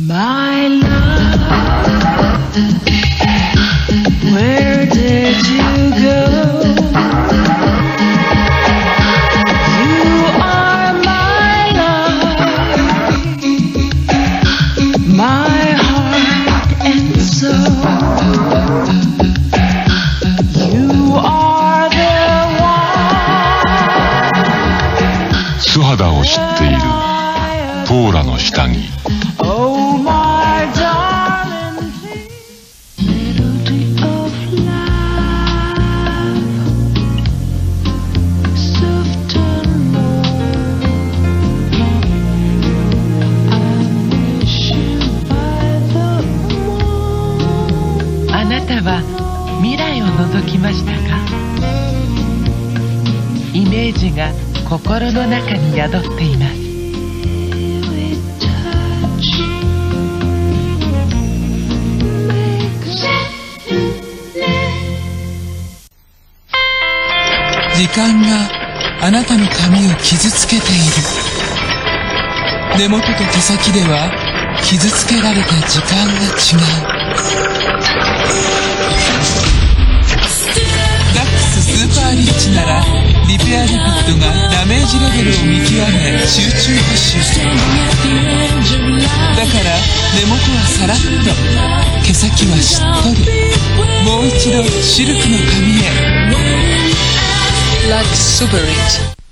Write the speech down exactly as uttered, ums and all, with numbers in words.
My love, where did you go? You are my love, my heart and soul. You are the one. 素肌を知っているポーラの下着。 Oh my darling, melody of love, soft and low. I wish you by the moon. あなたは未来を覗きましたか？イメージが心の中に宿っています。 時間があなたの髪を傷つけている。根元と毛先では傷つけられた時間が違う。ダックススーパーリッチならリペアリピットがダメージレベルを見極め集中補修。だから根元はサラッと、毛先はしっとり。もう一度シルクの髪へ。Lux Super It